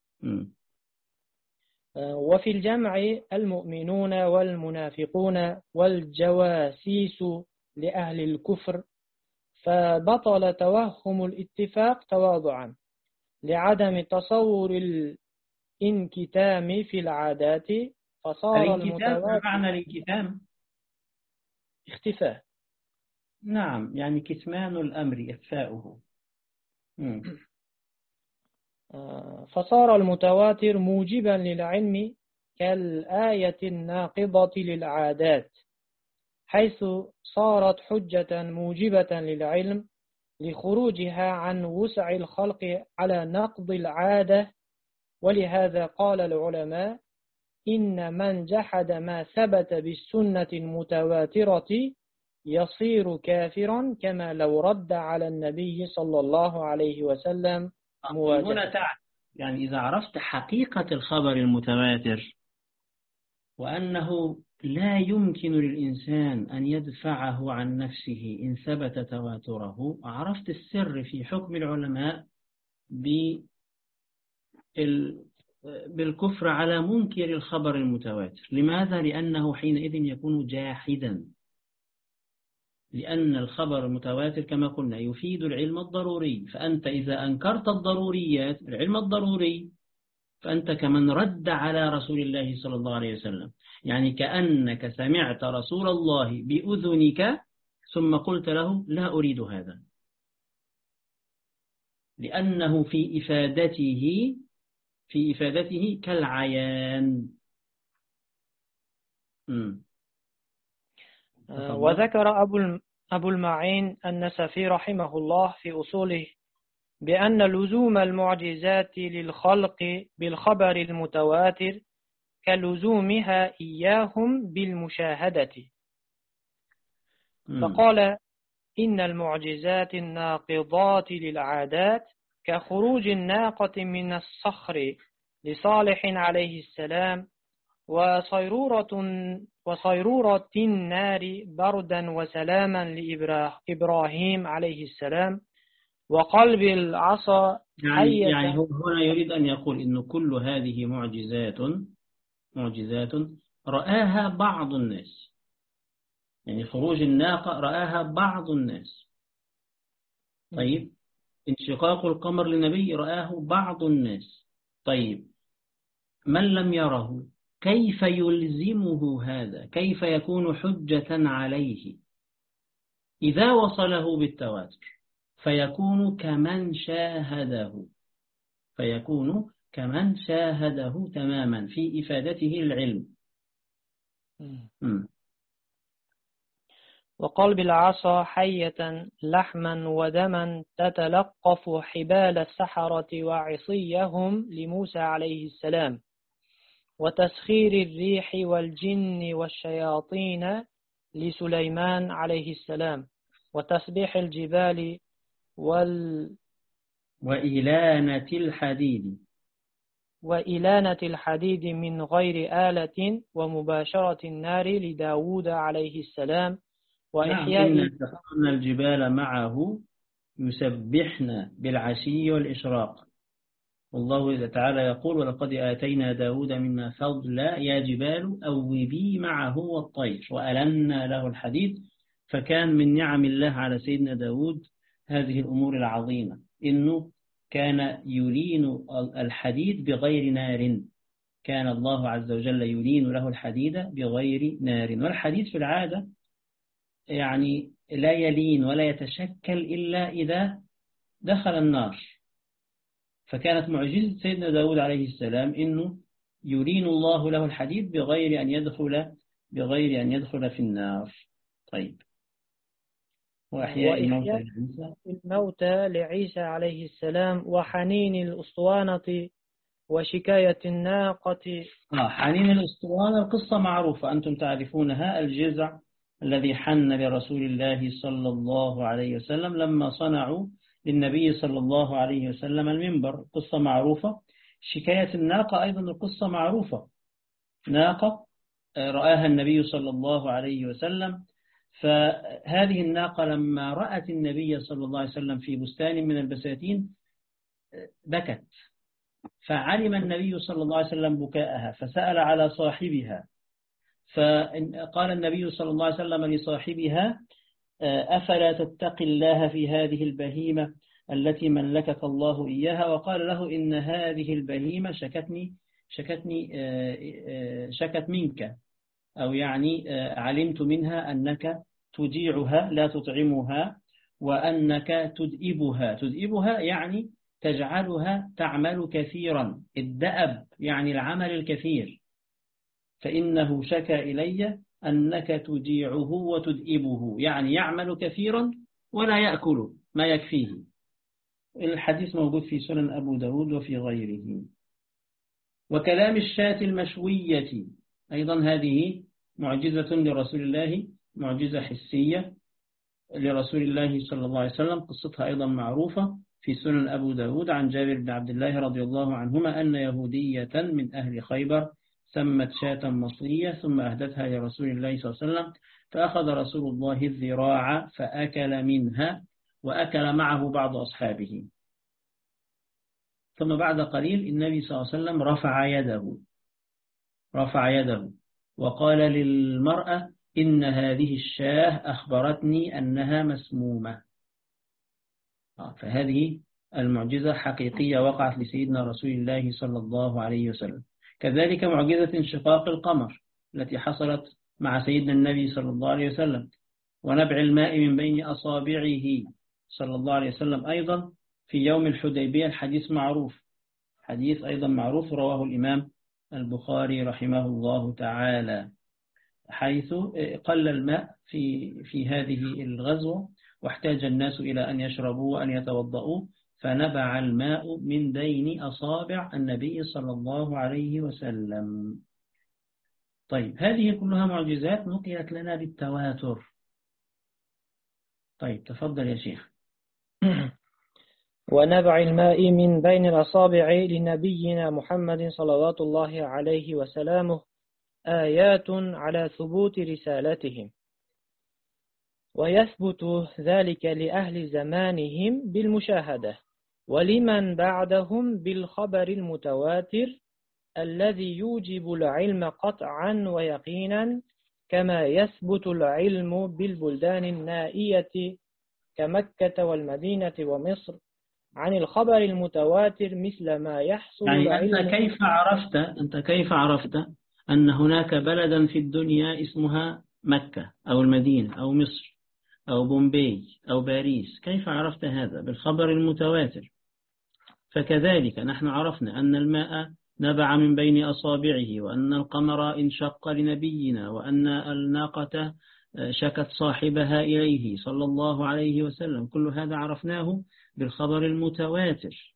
وفي الجمع المؤمنون والمنافقون والجواسيس لأهل الكفر، فبطل توهم الاتفاق تواضعا لعدم تصور الانكتام في العادات، فصار الانكتام معنى الانكتام اختفاء. نعم، يعني كتمان الأمر إخفاؤه. فصار المتواتر موجبا للعلم كالآية الناقضة للعادات، حيث صارت حجة موجبة للعلم لخروجها عن وسع الخلق على نقض العادة. ولهذا قال العلماء: إن من جحد ما ثبت بالسنة المتواترة يصير كافرا، كما لو رد على النبي صلى الله عليه وسلم مواجهة. هنا تعرف، يعني إذا عرفت حقيقة الخبر المتواتر وأنه لا يمكن للإنسان أن يدفعه عن نفسه إن ثبت تواتره، عرفت السر في حكم العلماء بالكفر على منكر الخبر المتواتر. لماذا؟ لأنه حينئذ يكون جاحدا، لأن الخبر المتواتر كما قلنا يفيد العلم الضروري، فأنت إذا أنكرت الضروريات العلم الضروري فأنت كمن رد على رسول الله صلى الله عليه وسلم، يعني كأنك سمعت رسول الله بأذنك ثم قلت له لا أريد هذا، لأنه في إفادته كالعيان. وذكر أبو المعين النسفي رحمه الله في أصوله بأن لزوم المعجزات للخلق بالخبر المتواتر كلزومها إياهم بالمشاهدة. فقال إن المعجزات الناقضات للعادات كخروج الناقة من الصخر لصالح عليه السلام، وصيرورة النار بردا وسلاما لإبراهيم عليه السلام، وقلب العصا حية. يعني هو هنا يريد أن يقول إن كل هذه معجزات رآها بعض الناس، يعني خروج الناقة رآها بعض الناس. طيب انشقاق القمر للنبي رآه بعض الناس. طيب من لم يره كيف يلزمه هذا؟ كيف يكون حجة عليه إذا وصله بالتواتر؟ فيكون كمن شاهده تماما في إفادته العلم. وقلب العصا حية لحما ودما تتلقف حبال السحرة وعصيهم لموسى عليه السلام، وتسخير الريح والجن والشياطين لسليمان عليه السلام، وتسبيح الجبال وإلانة الحديد من غير آلة، ومباشرة النار لداود عليه السلام، وإحياء إن الجبال معه يسبحن بالعشي والإشراق. والله تعالى يقول ولقد آتينا داود منا فضلا يا جبال أوبي معه والطير وألنا له الحديد. فكان من نعم الله على سيدنا داود هذه الأمور العظيمة، إنه كان يلين الحديد بغير نار، كان الله عز وجل يلين له الحديد بغير نار. والحديد في العادة يعني لا يلين ولا يتشكل إلا إذا دخل النار. فكانت معجزة سيدنا داود عليه السلام إنه يلين الله له الحديد بغير أن يدخل في النار. طيب وإحياء الموتى لعيسى عليه السلام، وحنين الأسطوانة وشكاية الناقة. حنين الأسطوانة قصة معروفة أنتم تعرفونها، الجزع الذي حن لرسول الله صلى الله عليه وسلم لما صنعوا للنبي صلى الله عليه وسلم المنبر، قصة معروفة. شكاية الناقة أيضا القصة معروفة، ناقة رآها النبي صلى الله عليه وسلم، فهذه الناقة لما رأت النبي صلى الله عليه وسلم في بستان من البساتين بكت، فعلم النبي صلى الله عليه وسلم بكاءها فسأل على صاحبها، فقال النبي صلى الله عليه وسلم لصاحبها أفلا تتقي الله في هذه البهيمة التي ملكك الله إياها؟ وقال له إن هذه البهيمة شكت منك، أو يعني علمت منها أنك تجيعها لا تطعمها، وأنك تدئبها يعني تجعلها تعمل كثيرا، الدأب يعني العمل الكثير، فإنه شكى إلي أنك تجيعه وتدئبه، يعني يعمل كثيرا ولا يأكل ما يكفيه. الحديث موجود في سنن أبو داود وفي غيره. وكلام الشاة المشوية أيضا هذه معجزة لرسول الله، معجزة حسية لرسول الله صلى الله عليه وسلم، قصتها أيضا معروفة في سنن أبو داود عن جابر بن عبد الله رضي الله عنهما أن يهودية من أهل خيبر سمت شاة مصرية ثم أهدتها لرسول الله صلى الله عليه وسلم، فأخذ رسول الله الذراع فأكل منها وأكل معه بعض أصحابه. ثم بعد قليل النبي صلى الله عليه وسلم رفع يده وقال للمرأة: إن هذه الشاة أخبرتني أنها مسمومة. فهذه المعجزة حقيقية وقعت لسيدنا رسول الله صلى الله عليه وسلم. كذلك معجزة انشقاق القمر التي حصلت مع سيدنا النبي صلى الله عليه وسلم، ونبع الماء من بين أصابعه صلى الله عليه وسلم أيضا في يوم الحديبية. حديث أيضا معروف رواه الإمام البخاري رحمه الله تعالى، حيث قل الماء في هذه الغزوة واحتاج الناس إلى أن يشربوا وأن يتوضؤوا، فنبع الماء من بين أصابع النبي صلى الله عليه وسلم. طيب، هذه كلها معجزات نقلت لنا بالتواتر. طيب، تفضل يا شيخ. ونبع الماء من بين الأصابع لنبينا محمد صلوات الله عليه وسلامه آيات على ثبوت رسالتهم، ويثبت ذلك لأهل زمانهم بالمشاهدة، ولمن بعدهم بالخبر المتواتر الذي يوجب العلم قطعا ويقينا، كما يثبت العلم بالبلدان النائية كمكة والمدينة ومصر عن الخبر المتواتر مثل ما يحصل العلم. أنت كيف عرفت أن هناك بلدا في الدنيا اسمها مكة أو المدينة أو مصر أو بومبي أو باريس؟ كيف عرفت هذا؟ بالخبر المتواتر. فكذلك نحن عرفنا أن الماء نبع من بين أصابعه، وأن القمر انشق لنبينا، وأن الناقة شكت صاحبها إليه صلى الله عليه وسلم. كل هذا عرفناه بالخبر المتواتر.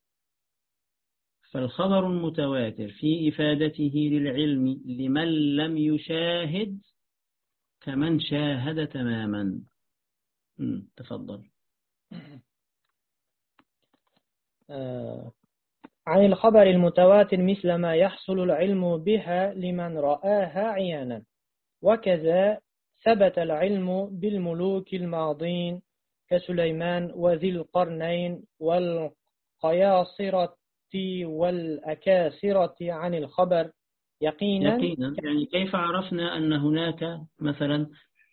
فالخبر المتواتر في إفادته للعلم لمن لم يشاهد كمن شاهد تماما. تفضل. عن الخبر المتواتر مثل ما يحصل العلم بها لمن رآها عيانا، وكذا ثبت العلم بالملوك الماضين كسليمان وذي القرنين والقياصرة والأكاسرة عن الخبر يقينا. يعني كيف عرفنا أن هناك مثلا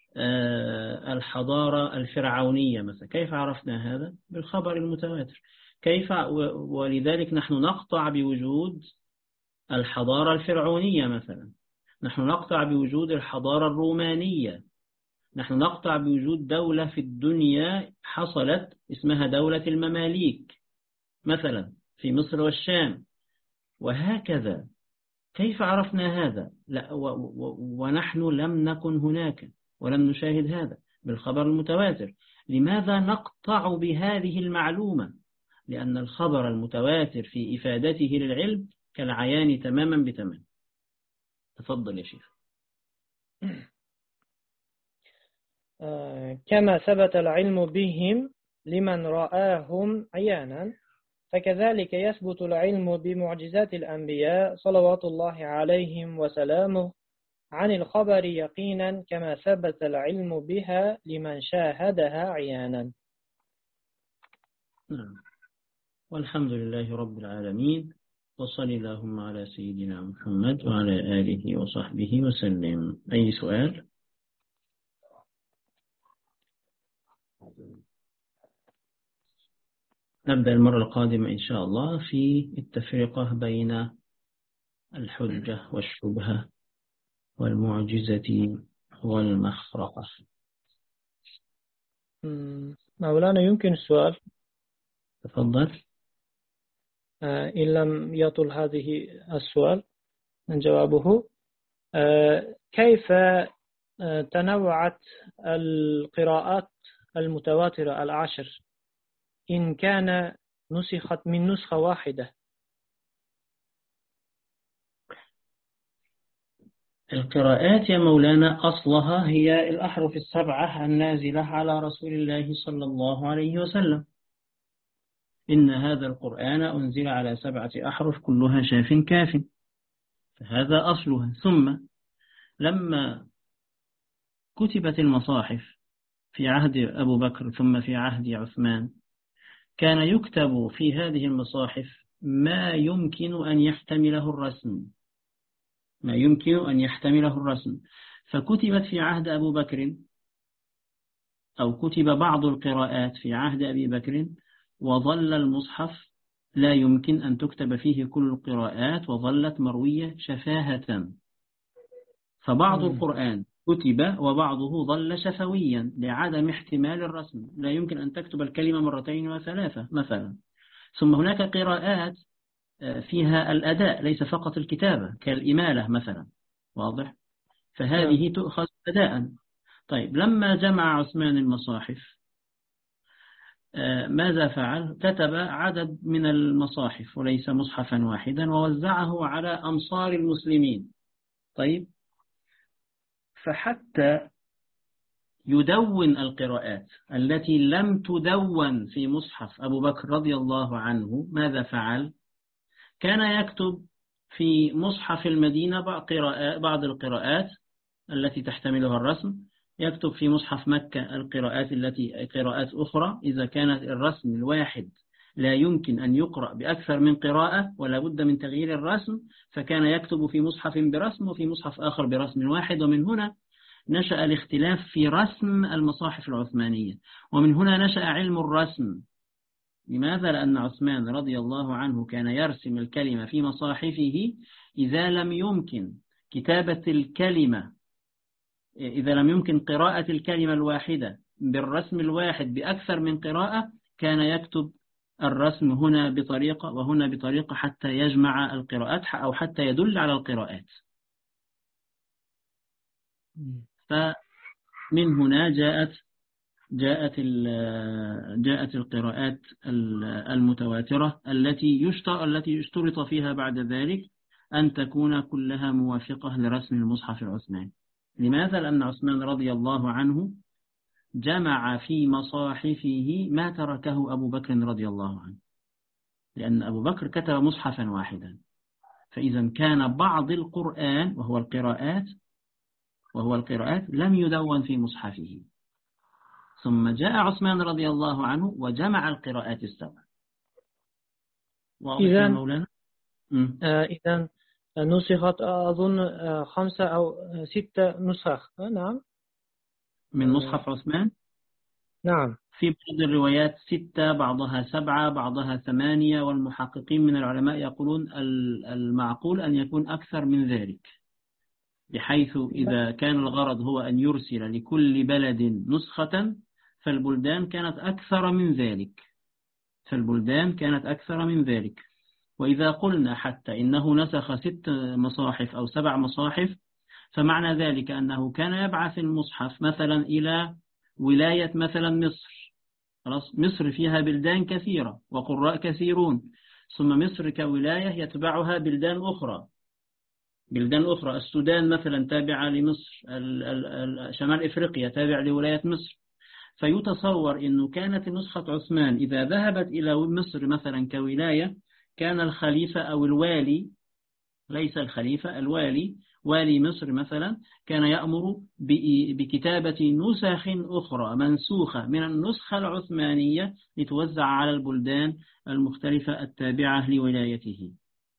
الحضارة الفرعونية مثلا؟ كيف عرفنا هذا؟ بالخبر المتواتر. ولذلك نحن نقطع بوجود الحضارة الفرعونية مثلا، نحن نقطع بوجود الحضارة الرومانية، نحن نقطع بوجود دولة في الدنيا حصلت اسمها دولة المماليك مثلا في مصر والشام، وهكذا. كيف عرفنا هذا؟ لا، ونحن لم نكن هناك ولم نشاهد هذا بالخبر المتواتر. لماذا نقطع بهذه المعلومة؟ لأن الخبر المتواتر في إفادته للعلم كالعيان تماما بتمام. تفضل يا شيخ. كما ثبت العلم بهم لمن رآهم عيانا، فكذلك يثبت العلم بمعجزات الأنبياء صلوات الله عليهم وسلامه عن الخبر يقينا، كما ثبت العلم بها لمن شاهدها عيانا. والحمد لله رب العالمين، وصل اللهم على سيدنا محمد وعلى آله وصحبه وسلم. أي سؤال؟ نبدأ المرة القادمة إن شاء الله في التفرقة بين الحجة والشبهة والمعجزة والمخرقة. مولانا يمكن السؤال؟ تفضل. إن لم يطل هذه السؤال من جوابه، كيف تنوعت القراءات المتواترة العشر إن كان نسخت من نسخة واحدة؟ القراءات يا مولانا أصلها هي الأحرف السبعة النازلة على رسول الله صلى الله عليه وسلم. إن هذا القرآن أنزل على 7 أحرف كلها شاف كاف، فهذا أصلها. ثم لما كتبت المصاحف في عهد أبو بكر ثم في عهد عثمان، كان يكتب في هذه المصاحف ما يمكن أن يحتمله الرسم، ما يمكن أن يحتمله الرسم. فكتبت في عهد أبو بكر، أو كتب بعض القراءات في عهد أبي بكر، وظل المصحف لا يمكن أن تكتب فيه كل القراءات، وظلت مروية شفاهة. فبعض القرآن كتب وبعضه ظل شفويا لعدم احتمال الرسم، لا يمكن أن تكتب الكلمة مرتين وثلاثة مثلا. ثم هناك قراءات فيها الأداء ليس فقط الكتابة، كالإمالة مثلا، واضح؟ فهذه تؤخذ أداء. طيب لما جمع عثمان المصاحف ماذا فعل؟ كتب عدد من المصاحف وليس مصحفا واحدا، ووزعه على أمصار المسلمين. طيب، فحتى يدون القراءات التي لم تدون في مصحف أبو بكر رضي الله عنه، ماذا فعل؟ كان يكتب في مصحف المدينة بعض القراءات التي تحتملها الرسم، يكتب في مصحف مكة القراءات التي قراءات أخرى. إذا كانت الرسم الواحد لا يمكن أن يقرأ بأكثر من قراءة ولا بد من تغيير الرسم، فكان يكتب في مصحف برسم وفي مصحف آخر برسم واحد. ومن هنا نشأ الاختلاف في رسم المصاحف العثمانية، ومن هنا نشأ علم الرسم. لماذا؟ لأن عثمان رضي الله عنه كان يرسم الكلمة في مصاحفه. إذا لم يمكن كتابة الكلمة، إذا لم يمكن قراءة الكلمة الواحدة بالرسم الواحد بأكثر من قراءة، كان يكتب الرسم هنا بطريقة وهنا بطريقة حتى يجمع القراءات أو حتى يدل على القراءات. فمن هنا جاءت القراءات المتواترة التي يشترط فيها بعد ذلك أن تكون كلها موافقة لرسم المصحف العثماني. لماذا؟ لأن عثمان رضي الله عنه جمع في مصاحفه ما تركه أبو بكر رضي الله عنه، لأن أبو بكر كتب مصحفا واحدا. فإذا كان بعض القرآن وهو القراءات لم يدون في مصحفه، ثم جاء عثمان رضي الله عنه وجمع القراءات السبع. واضح يا مولانا؟ إذن نسخت أظن 5 أو 6 نسخ. نعم، من مصحف عثمان. نعم، في بعض الروايات 6، بعضها 7، بعضها 8، والمحققين من العلماء يقولون المعقول أن يكون أكثر من ذلك، بحيث إذا كان الغرض هو أن يرسل لكل بلد نسخة فالبلدان كانت أكثر من ذلك. وإذا قلنا حتى إنه نسخ 6 مصاحف أو 7 مصاحف، فمعنى ذلك أنه كان يبعث المصحف مثلا إلى ولاية مثلا مصر. مصر فيها بلدان كثيرة وقراء كثيرون، ثم مصر كولاية يتبعها بلدان أخرى. السودان مثلا تابعة لمصر، شمال إفريقيا تابع لولاية مصر. فيتصور أنه كانت نسخة عثمان إذا ذهبت إلى مصر مثلا كولاية، كان الخليفة أو الوالي، ليس الخليفة، الوالي، والي مصر مثلا، كان يأمر بكتابة نسخ أخرى منسوخة من النسخة العثمانية لتوزع على البلدان المختلفة التابعة لولايته.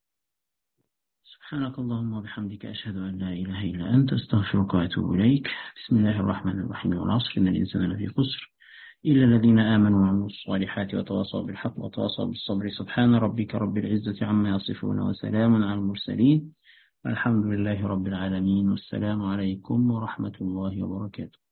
سبحانك اللهم وبحمدك، أشهد أن لا إله إلا أنت، أستغفرك وأتوب إليك. بسم الله الرحمن الرحيم. والعصر إن الإنسان لفي خسر إلا الذين آمنوا وعملوا الصالحات وتواصوا بالحق وتواصوا بالصبر. سبحان ربك رب العزة عما يصفون وسلام على المرسلين، الحمد لله رب العالمين، والسلام عليكم ورحمة الله وبركاته.